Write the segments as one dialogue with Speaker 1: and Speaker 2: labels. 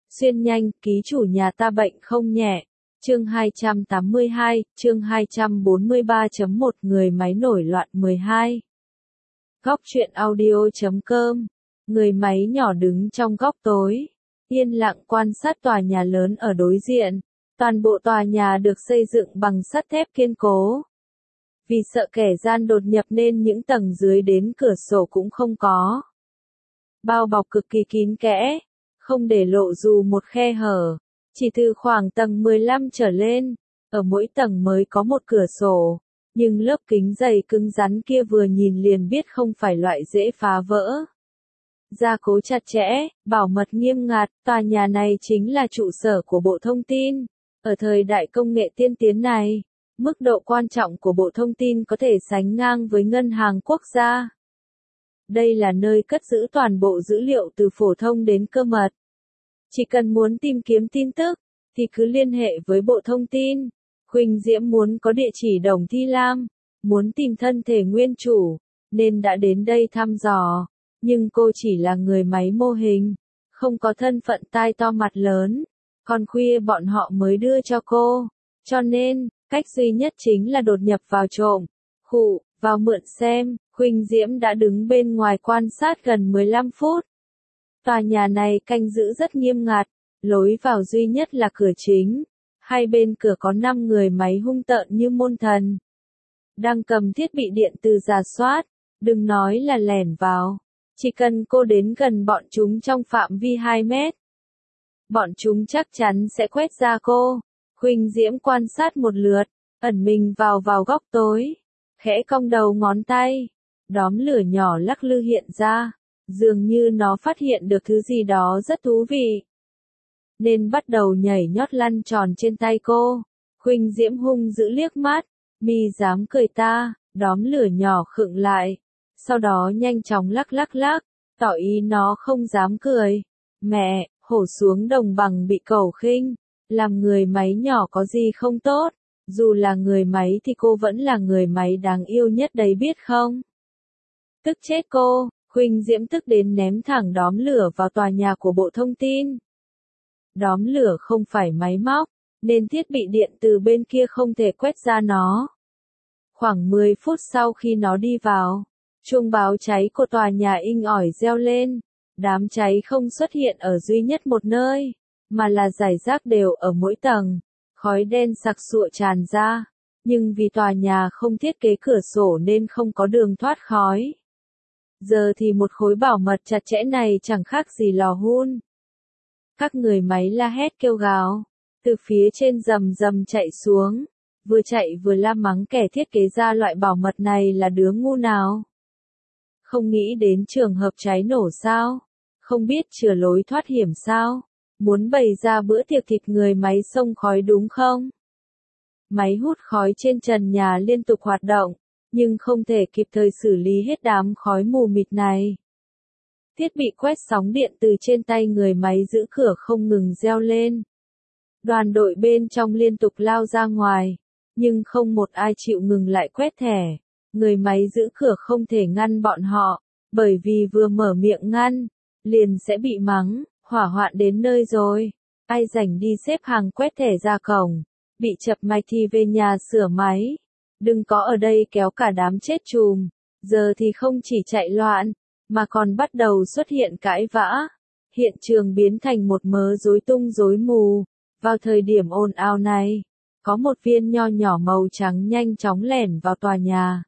Speaker 1: Xuyên nhanh, ký chủ nhà ta bệnh không nhẹ. Chương 282, chương 243.1 Người máy nổi loạn 12. Góc truyện audio.com. Người máy nhỏ đứng trong góc tối, yên lặng quan sát tòa nhà lớn ở đối diện. Toàn bộ tòa nhà được xây dựng bằng sắt thép kiên cố. Vì sợ kẻ gian đột nhập nên những tầng dưới đến cửa sổ cũng không có. Bao bọc cực kỳ kín kẽ, không để lộ dù một khe hở. Chỉ từ khoảng tầng 15 trở lên, ở mỗi tầng mới có một cửa sổ. Nhưng lớp kính dày cứng rắn kia vừa nhìn liền biết không phải loại dễ phá vỡ. Gia cố chặt chẽ, bảo mật nghiêm ngặt, tòa nhà này chính là trụ sở của Bộ Thông tin. Ở thời đại công nghệ tiên tiến này, mức độ quan trọng của Bộ Thông tin có thể sánh ngang với ngân hàng quốc gia. Đây là nơi cất giữ toàn bộ dữ liệu từ phổ thông đến cơ mật. Chỉ cần muốn tìm kiếm tin tức, thì cứ liên hệ với Bộ Thông tin. Huỳnh Diễm muốn có địa chỉ Đồng Thi Lam, muốn tìm thân thể nguyên chủ, nên đã đến đây thăm dò. Nhưng cô chỉ là người máy mô hình, không có thân phận tai to mặt lớn. Còn khuya bọn họ mới đưa cho cô. Cho nên, cách duy nhất chính là đột nhập vào trộm. Vào mượn xem. Huỳnh Diễm đã đứng bên ngoài quan sát gần 15 phút. Tòa nhà này canh giữ rất nghiêm ngặt, lối vào duy nhất là cửa chính. Hai bên cửa có 5 người máy hung tợn như môn thần. Đang cầm thiết bị điện từ rà soát, đừng nói là lẻn vào. Chỉ cần cô đến gần bọn chúng trong phạm vi 2 mét. Bọn chúng chắc chắn sẽ quét ra cô. Huỳnh Diễm quan sát một lượt, ẩn mình vào góc tối. Khẽ cong đầu ngón tay. Đóm lửa nhỏ lắc lư hiện ra. Dường như nó phát hiện được thứ gì đó rất thú vị. Nên bắt đầu nhảy nhót lăn tròn trên tay cô. Huỳnh Diễm hung dữ liếc mắt. Mi dám cười ta, đóm lửa nhỏ khựng lại. Sau đó nhanh chóng lắc, tỏ ý nó không dám cười. Mẹ, hổ xuống đồng bằng bị cẩu khinh. Làm người máy nhỏ có gì không tốt. Dù là người máy thì cô vẫn là người máy đáng yêu nhất đấy biết không? Tức chết cô. Huỳnh Diễm tức đến ném thẳng đóm lửa vào tòa nhà của Bộ Thông tin. Đóm lửa không phải máy móc, nên thiết bị điện từ bên kia không thể quét ra nó. Khoảng 10 phút sau khi nó đi vào, chuông báo cháy của tòa nhà inh ỏi reo lên. Đám cháy không xuất hiện ở duy nhất một nơi, mà là rải rác đều ở mỗi tầng. Khói đen sặc sụa tràn ra, nhưng vì tòa nhà không thiết kế cửa sổ nên không có đường thoát khói. Giờ thì một khối bảo mật chặt chẽ này chẳng khác gì lò hun. Các người máy la hét kêu gào, từ phía trên rầm chạy xuống, vừa chạy vừa la mắng kẻ thiết kế ra loại bảo mật này là đứa ngu nào. Không nghĩ đến trường hợp cháy nổ sao? Không biết chừa lối thoát hiểm sao? Muốn bày ra bữa tiệc thịt người máy xông khói đúng không? Máy hút khói trên trần nhà liên tục hoạt động, nhưng không thể kịp thời xử lý hết đám khói mù mịt này. Thiết bị quét sóng điện từ trên tay người máy giữ cửa không ngừng reo lên. Đoàn đội bên trong liên tục lao ra ngoài, nhưng không một ai chịu ngừng lại quét thẻ. Người máy giữ cửa không thể ngăn bọn họ, bởi vì vừa mở miệng ngăn, liền sẽ bị mắng. Hỏa hoạn đến nơi rồi, ai rảnh đi xếp hàng quét thẻ ra cổng, bị chập mạch thì về nhà sửa máy. Đừng có ở đây kéo cả đám chết chùm, giờ thì không chỉ chạy loạn, mà còn bắt đầu xuất hiện cãi vã. Hiện trường biến thành một mớ rối tung rối mù. Vào thời điểm ồn ào này, có một viên nho nhỏ màu trắng nhanh chóng lẻn vào tòa nhà.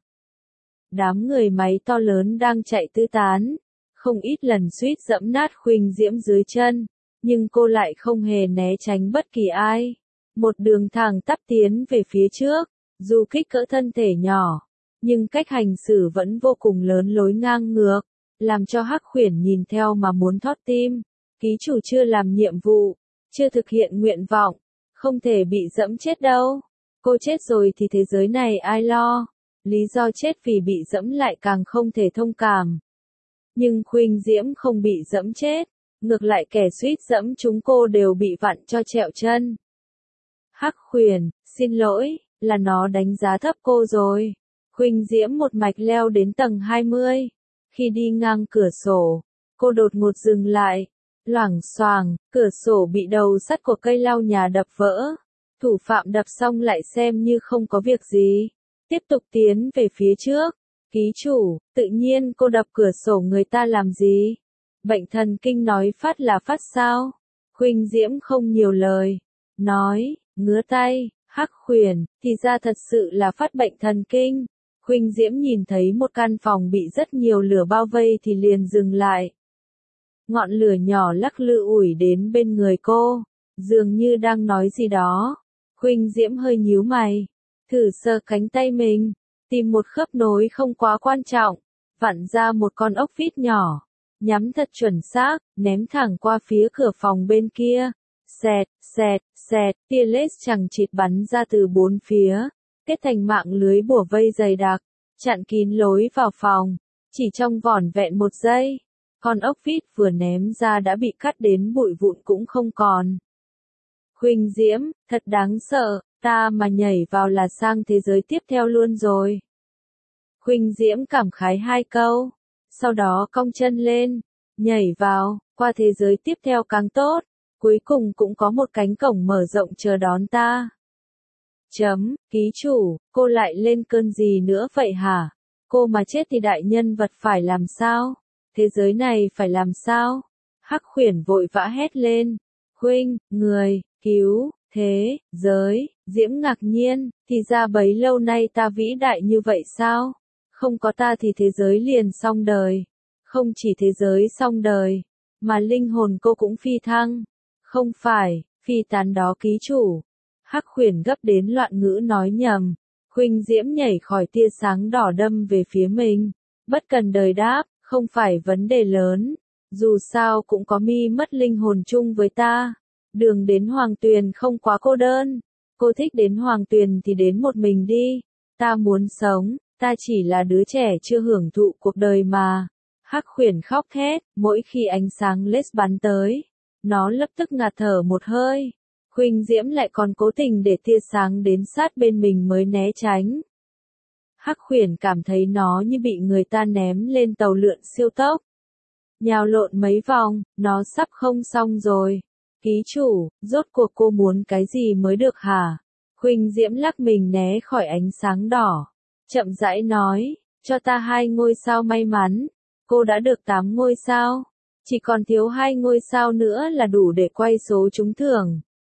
Speaker 1: Đám người máy to lớn đang chạy tứ tán. Không ít lần suýt dẫm nát Huỳnh Diễm dưới chân, nhưng cô lại không hề né tránh bất kỳ ai. Một đường thẳng tắp tiến về phía trước, dù kích cỡ thân thể nhỏ, nhưng cách hành xử vẫn vô cùng lớn lối ngang ngược, làm cho Hắc Khuyển nhìn theo mà muốn thót tim. Ký chủ chưa làm nhiệm vụ, chưa thực hiện nguyện vọng, không thể bị dẫm chết đâu. Cô chết rồi thì thế giới này ai lo? Lý do chết vì bị dẫm lại càng không thể thông cảm. Nhưng Huỳnh Diễm không bị dẫm chết, ngược lại kẻ suýt dẫm chúng cô đều bị vặn cho trẹo chân. Hắc Khuyển, xin lỗi, là nó đánh giá thấp cô rồi. Huỳnh Diễm một mạch leo đến tầng 20. Khi đi ngang cửa sổ, cô đột ngột dừng lại. Loảng xoảng, cửa sổ bị đầu sắt của cây lau nhà đập vỡ. Thủ phạm đập xong lại xem như không có việc gì. Tiếp tục tiến về phía trước. Ký chủ, tự nhiên cô đập cửa sổ người ta làm gì? Bệnh thần kinh nói phát là phát sao? Khuynh Diễm không nhiều lời. Nói, ngứa tay, Hắc Khuyển, thì ra thật sự là phát bệnh thần kinh. Khuynh Diễm nhìn thấy một căn phòng bị rất nhiều lửa bao vây thì liền dừng lại. Ngọn lửa nhỏ lắc lư ủi đến bên người cô, dường như đang nói gì đó. Khuynh Diễm hơi nhíu mày, thử sờ cánh tay mình, tìm một khớp nối không quá quan trọng, vặn ra một con ốc vít nhỏ, nhắm thật chuẩn xác, ném thẳng qua phía cửa phòng bên kia. Xẹt, xẹt, xẹt, tia laser chằng chịt bắn ra từ bốn phía, kết thành mạng lưới bủa vây dày đặc, chặn kín lối vào phòng. Chỉ trong vỏn vẹn một giây, con ốc vít vừa ném ra đã bị cắt đến bụi vụn cũng không còn. Khuynh Diễm, thật đáng sợ, ta mà nhảy vào là sang thế giới tiếp theo luôn rồi. Khuynh Diễm cảm khái hai câu, sau đó cong chân lên, nhảy vào, qua thế giới tiếp theo càng tốt, cuối cùng cũng có một cánh cổng mở rộng chờ đón ta. Ký chủ, cô lại lên cơn gì nữa vậy hả? Cô mà chết thì đại nhân vật phải làm sao? Thế giới này phải làm sao? Hắc Khuyển vội vã hét lên. Khuynh, người, cứu, thế, giới, Diễm ngạc nhiên, thì ra bấy lâu nay ta vĩ đại như vậy sao? Không có ta thì thế giới liền xong đời. Không chỉ thế giới xong đời, mà linh hồn cô cũng phi thăng. Không phải, phi tán đó ký chủ. Hắc Khuyển gấp đến loạn ngữ nói nhầm. Khuynh Diễm nhảy khỏi tia sáng đỏ đâm về phía mình. Bất cần đời đáp, không phải vấn đề lớn. Dù sao cũng có mi mất linh hồn chung với ta. Đường đến Hoàng Tuyền không quá cô đơn. Cô thích đến Hoàng Tuyền thì đến một mình đi. Ta muốn sống, ta chỉ là đứa trẻ chưa hưởng thụ cuộc đời mà. Hắc Khuyển khóc thét, mỗi khi ánh sáng laser bắn tới. Nó lập tức ngạt thở một hơi. Khuynh Diễm lại còn cố tình để tia sáng đến sát bên mình mới né tránh. Hắc Khuyển cảm thấy nó như bị người ta ném lên tàu lượn siêu tốc. Nhào lộn mấy vòng, nó sắp không xong rồi. Ký chủ, rốt cuộc cô muốn cái gì mới được hả? Khuynh Diễm lắc mình né khỏi ánh sáng đỏ. Chậm rãi nói, cho ta 2 ngôi sao may mắn. Cô đã được 8 ngôi sao. Chỉ còn thiếu 2 ngôi sao nữa là đủ để quay số trúng thưởng.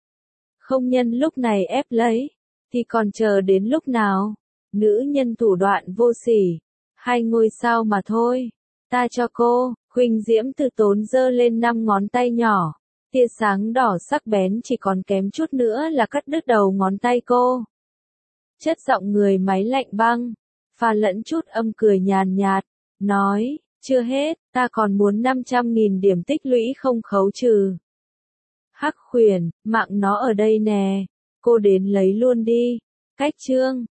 Speaker 1: Không nhân lúc này ép lấy, thì còn chờ đến lúc nào? Nữ nhân thủ đoạn vô sỉ. 2 ngôi sao mà thôi. Ta cho cô. Khuynh Diễm từ tốn giơ lên 5 ngón tay nhỏ. Tia sáng đỏ sắc bén chỉ còn kém chút nữa là cắt đứt đầu ngón tay cô. Chất giọng người máy lạnh băng, pha lẫn chút âm cười nhàn nhạt, nói, chưa hết, ta còn muốn 500.000 điểm tích lũy không khấu trừ. Hắc Khuyển, mạng nó ở đây nè, cô đến lấy luôn đi. Cách chương